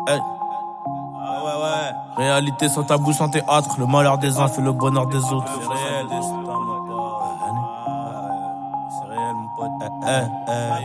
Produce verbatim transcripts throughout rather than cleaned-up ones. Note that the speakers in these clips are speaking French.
Hey. Ah ouais, ouais. Réalité sans tabou, sans théâtre. Le malheur des uns fait le bonheur des autres. C'est réel, c'est réel, mon pote. Hey, hey.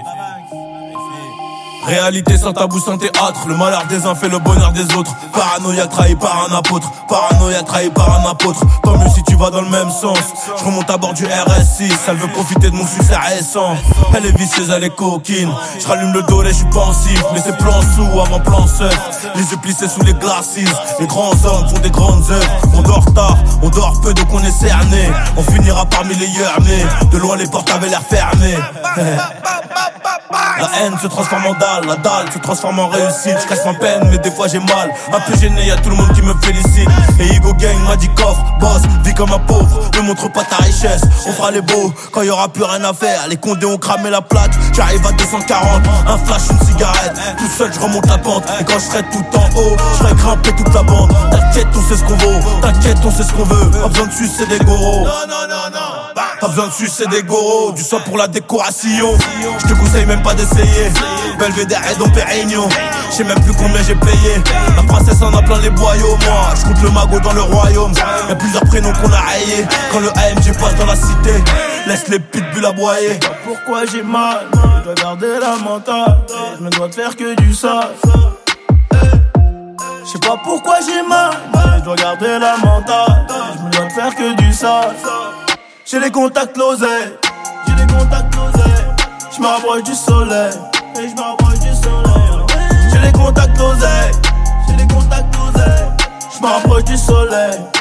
Réalité sans tabou, sans théâtre. Le malheur des uns fait le bonheur des autres. Paranoïa trahi par un apôtre. Paranoïa trahi par un apôtre. Tant mieux si tu vas dans le même sens. Je remonte à bord du R S six. Elle veut profiter de mon succès récent. Elle est vicieuse, elle est coquine. Je rallume le dos, là je suis pensif. Mais c'est plan sous avant plan seuf. Les yeux plissés sous les glacis. Les grands hommes font des grandes œuvres. On dort tard, on dort peu donc on est cerné. On finira parmi les mais de loin les portes avaient l'air fermées. La haine se transforme en dalle, la dalle se transforme en réussite. Je casse ma peine mais des fois j'ai mal. Un peu gêné, y'a tout le monde qui me félicite. Et Igo Gang m'a dit coffre, boss, vis comme un pauvre. Ne montre pas ta richesse, on fera les beaux quand y aura plus rien à faire. Les condés ont cramé la plaque, j'arrive à deux cent quarante. Un flash, une cigarette, tout seul je remonte la pente. Et quand je serai tout en haut, je ferai grimper toute la bande. T'inquiète, on sait ce qu'on vaut, t'inquiète, on sait ce qu'on veut. Pas besoin de sucer des goros. Non, non, non, non. Pas besoin de sucer des goros, du sang pour la décoration. Je te conseille même pas d'essayer. Belvédère et Dom Pérignon. Je sais même plus combien j'ai payé. La princesse en a plein les boyaux. Moi, je compte le magot dans le royaume. Y'a plusieurs prénoms qu'on a rayés. Quand le A M G passe dans la cité, laisse les pitbulls aboyer. Pourquoi j'ai mal, je dois garder la mentale. Je me dois de faire que du sale. Je sais pas pourquoi j'ai mal, mais je dois garder la mentale. Je me dois de faire que du sale. J'ai les contacts l'oseille, j'ai les contacts l'oseille. Je me rapproche du soleil, et je me rapproche du soleil. J'ai les contacts l'oseille, j'ai les contacts l'oseille. Je me rapproche du soleil.